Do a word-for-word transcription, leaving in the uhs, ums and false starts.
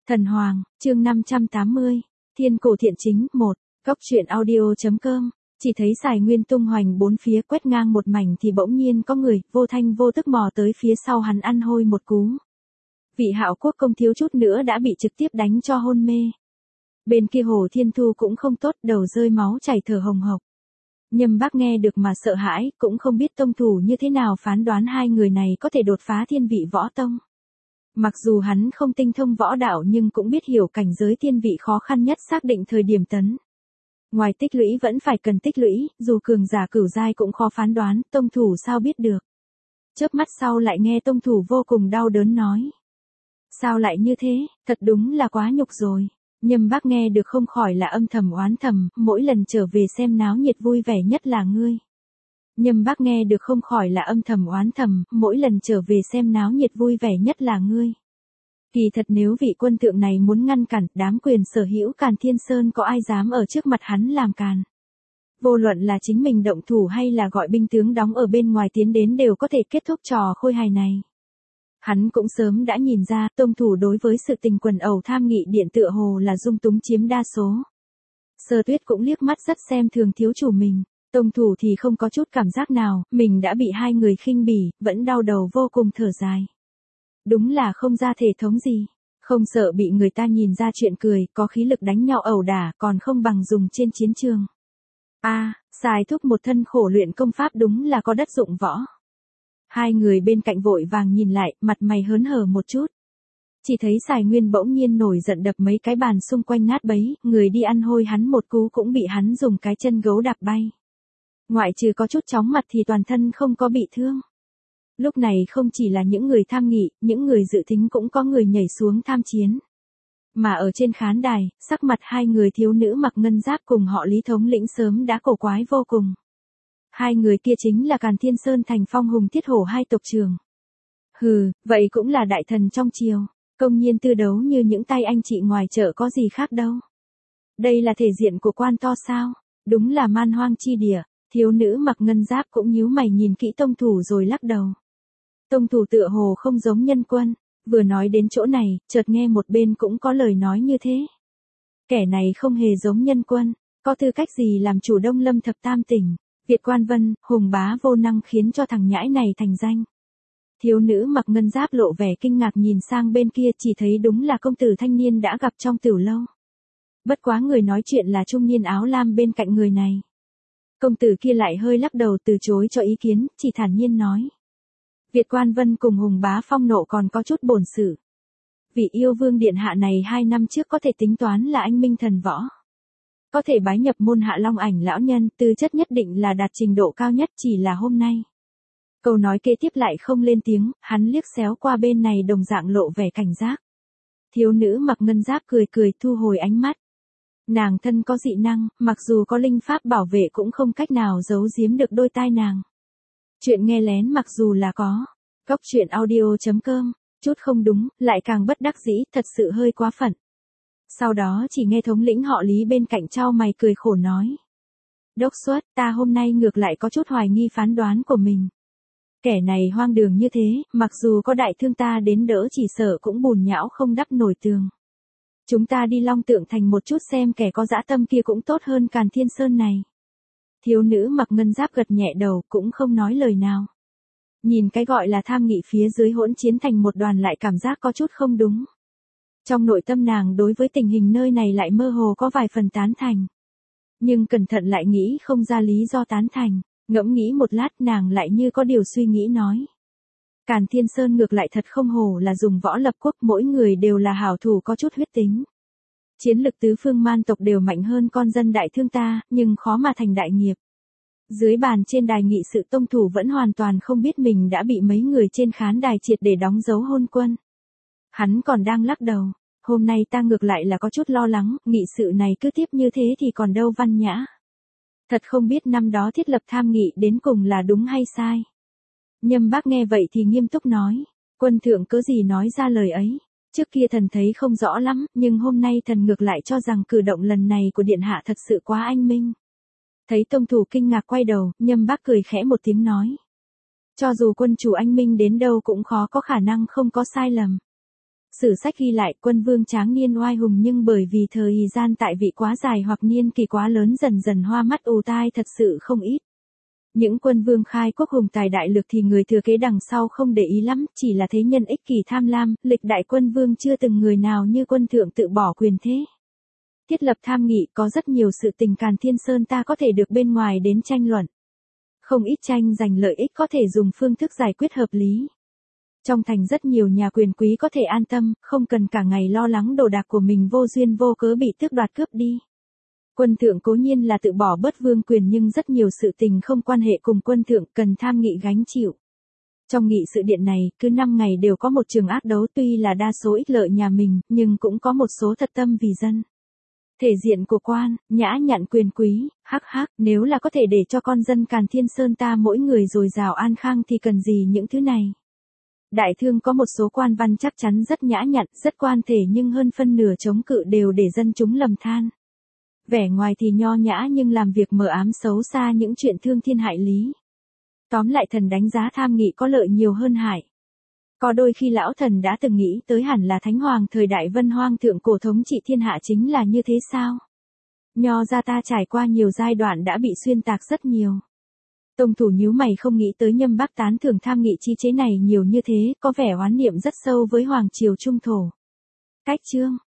Thần Hoàng, chương năm trăm tám mươi, Thiên cổ thiện chính, một, Cốc truyện audio.com, chỉ thấy Sài Nguyên tung hoành bốn phía quét ngang một mảnh thì bỗng nhiên có người, vô thanh vô tức mò tới phía sau hắn ăn hôi một cú. Vị Hạo Quốc công thiếu chút nữa đã bị trực tiếp đánh cho hôn mê. Bên kia Hồ Thiên Thu cũng không tốt, đầu rơi máu chảy thở hồng hộc. Nhâm Bác nghe được mà sợ hãi, cũng không biết tông thủ như thế nào phán đoán hai người này có thể đột phá thiên vị võ tông. Mặc dù hắn không tinh thông võ đạo nhưng cũng biết hiểu cảnh giới thiên vị khó khăn nhất xác định thời điểm tấn. Ngoài tích lũy vẫn phải cần tích lũy, dù cường giả cửu giai cũng khó phán đoán, tông thủ sao biết được. Chớp mắt sau lại nghe tông thủ vô cùng đau đớn nói. Sao lại như thế, thật đúng là quá nhục rồi. Nhâm Bác nghe được không khỏi là âm thầm oán thầm, mỗi lần trở về xem náo nhiệt vui vẻ nhất là ngươi. Nhâm Bác nghe được không khỏi là âm thầm oán thầm, mỗi lần trở về xem náo nhiệt vui vẻ nhất là ngươi. Kỳ thật nếu vị quân thượng này muốn ngăn cản đám quyền sở hữu Càn Thiên Sơn có ai dám ở trước mặt hắn làm càn. Vô luận là chính mình động thủ hay là gọi binh tướng đóng ở bên ngoài tiến đến đều có thể kết thúc trò khôi hài này. Hắn cũng sớm đã nhìn ra tông thủ đối với sự tình quần ẩu tham nghị điện tựa hồ là dung túng chiếm đa số. Sơ Tuyết cũng liếc mắt rất xem thường thiếu chủ mình. Tông thủ thì không có chút cảm giác nào, mình đã bị hai người khinh bỉ, vẫn đau đầu vô cùng thở dài. Đúng là không ra thể thống gì, không sợ bị người ta nhìn ra chuyện cười, có khí lực đánh nhau ẩu đả, còn không bằng dùng trên chiến trường. A, à, Sài thúc một thân khổ luyện công pháp đúng là có đất dụng võ. Hai người bên cạnh vội vàng nhìn lại, mặt mày hớn hở một chút. Chỉ thấy Sài Nguyên bỗng nhiên nổi giận đập mấy cái bàn xung quanh nát bấy, người đi ăn hôi hắn một cú cũng bị hắn dùng cái chân gấu đạp bay. Ngoại trừ có chút chóng mặt thì toàn thân không có bị thương. Lúc này không chỉ là những người tham nghị, những người dự thính cũng có người nhảy xuống tham chiến. Mà ở trên khán đài, sắc mặt hai người thiếu nữ mặc ngân giáp cùng họ Lý thống lĩnh sớm đã cổ quái vô cùng. Hai người kia chính là Càn Thiên Sơn thành Phong Hùng Thiết Hổ hai tộc trưởng. Hừ, vậy cũng là đại thần trong triều, công nhiên tư đấu như những tay anh chị ngoài chợ có gì khác đâu. Đây là thể diện của quan to sao, đúng là man hoang chi địa. Thiếu nữ mặc ngân giáp cũng nhíu mày nhìn kỹ tông thủ rồi lắc đầu. Tông thủ tựa hồ không giống nhân quân, vừa nói đến chỗ này, chợt nghe một bên cũng có lời nói như thế. Kẻ này không hề giống nhân quân, có tư cách gì làm chủ Đông Lâm thập tam tỉnh, Việt Quan Vân, Hùng Bá vô năng khiến cho thằng nhãi này thành danh. Thiếu nữ mặc ngân giáp lộ vẻ kinh ngạc nhìn sang bên kia chỉ thấy đúng là công tử thanh niên đã gặp trong tiểu lâu. Bất quá người nói chuyện là trung niên áo lam bên cạnh người này. Công tử kia lại hơi lắc đầu từ chối cho ý kiến, chỉ thản nhiên nói. Việt Quan Vân cùng Hùng Bá phong nộ còn có chút bổn sự. Vị yêu vương điện hạ này hai năm trước có thể tính toán là anh minh thần võ. Có thể bái nhập môn Hạ Long Ảnh lão nhân, tư chất nhất định là đạt trình độ cao nhất chỉ là hôm nay. Câu nói kế tiếp lại không lên tiếng, hắn liếc xéo qua bên này đồng dạng lộ vẻ cảnh giác. Thiếu nữ mặc ngân giáp cười cười thu hồi ánh mắt. Nàng thân có dị năng, mặc dù có linh pháp bảo vệ cũng không cách nào giấu giếm được đôi tai nàng. Chuyện nghe lén mặc dù là có. Cốc truyện audio.com, chút không đúng, lại càng bất đắc dĩ, thật sự hơi quá phận. Sau đó chỉ nghe thống lĩnh họ Lý bên cạnh trao mày cười khổ nói. Đốc xuất, ta hôm nay ngược lại có chút hoài nghi phán đoán của mình. Kẻ này hoang đường như thế, mặc dù có đại thương ta đến đỡ chỉ sợ cũng bùn nhão không đắp nổi tường. Chúng ta đi Long Tượng Thành một chút xem kẻ có dã tâm kia cũng tốt hơn Càn Thiên Sơn này. Thiếu nữ mặc ngân giáp gật nhẹ đầu cũng không nói lời nào. Nhìn cái gọi là tham nghị phía dưới hỗn chiến thành một đoàn lại cảm giác có chút không đúng. Trong nội tâm nàng đối với tình hình nơi này lại mơ hồ có vài phần tán thành. Nhưng cẩn thận lại nghĩ không ra lý do tán thành, ngẫm nghĩ một lát nàng lại như có điều suy nghĩ nói. Càn Thiên Sơn ngược lại thật không hổ là dùng võ lập quốc, mỗi người đều là hảo thủ có chút huyết tính. Chiến lực tứ phương man tộc đều mạnh hơn con dân đại thương ta, nhưng khó mà thành đại nghiệp. Dưới bàn trên đài nghị sự tông thủ vẫn hoàn toàn không biết mình đã bị mấy người trên khán đài triệt để đóng dấu hôn quân. Hắn còn đang lắc đầu, hôm nay ta ngược lại là có chút lo lắng, nghị sự này cứ tiếp như thế thì còn đâu văn nhã. Thật không biết năm đó thiết lập tham nghị đến cùng là đúng hay sai. Nhâm Bác nghe vậy thì nghiêm túc nói, quân thượng cớ gì nói ra lời ấy, trước kia thần thấy không rõ lắm, nhưng hôm nay thần ngược lại cho rằng cử động lần này của điện hạ thật sự quá anh minh. Thấy tông thủ kinh ngạc quay đầu, Nhâm Bác cười khẽ một tiếng nói. Cho dù quân chủ anh minh đến đâu cũng khó có khả năng không có sai lầm. Sử sách ghi lại quân vương tráng niên oai hùng nhưng bởi vì thời gian tại vị quá dài hoặc niên kỳ quá lớn dần dần hoa mắt ù tai thật sự không ít. Những quân vương khai quốc hùng tài đại lược thì người thừa kế đằng sau không để ý lắm, chỉ là thế nhân ích kỷ tham lam, lịch đại quân vương chưa từng người nào như quân thượng tự bỏ quyền thế. Thiết lập tham nghị có rất nhiều sự tình Càn Thiên Sơn ta có thể được bên ngoài đến tranh luận. Không ít tranh giành lợi ích có thể dùng phương thức giải quyết hợp lý. Trong thành rất nhiều nhà quyền quý có thể an tâm, không cần cả ngày lo lắng đồ đạc của mình vô duyên vô cớ bị tước đoạt cướp đi. Quân thượng cố nhiên là tự bỏ bớt vương quyền nhưng rất nhiều sự tình không quan hệ cùng quân thượng cần tham nghị gánh chịu. Trong nghị sự điện này, cứ năm ngày đều có một trường ác đấu tuy là đa số ích lợi nhà mình, nhưng cũng có một số thật tâm vì dân. Thể diện của quan, nhã nhặn quyền quý, hắc hắc, nếu là có thể để cho con dân Càn Thiên Sơn ta mỗi người dồi dào an khang thì cần gì những thứ này. Đại thương có một số quan văn chắc chắn rất nhã nhặn, rất quan thể nhưng hơn phân nửa chống cự đều để dân chúng lầm than. Vẻ ngoài thì nho nhã nhưng làm việc mờ ám xấu xa những chuyện thương thiên hại lý. Tóm lại thần đánh giá tham nghị có lợi nhiều hơn hại. Có đôi khi lão thần đã từng nghĩ tới hẳn là Thánh Hoàng thời đại Vân Hoang thượng cổ thống trị thiên hạ chính là như thế sao? Nho gia ta trải qua nhiều giai đoạn đã bị xuyên tạc rất nhiều. Tông thủ nhíu mày không nghĩ tới Nhâm Bác tán thưởng tham nghị chi chế này nhiều như thế, có vẻ oán niệm rất sâu với Hoàng triều Trung thổ. Cách chương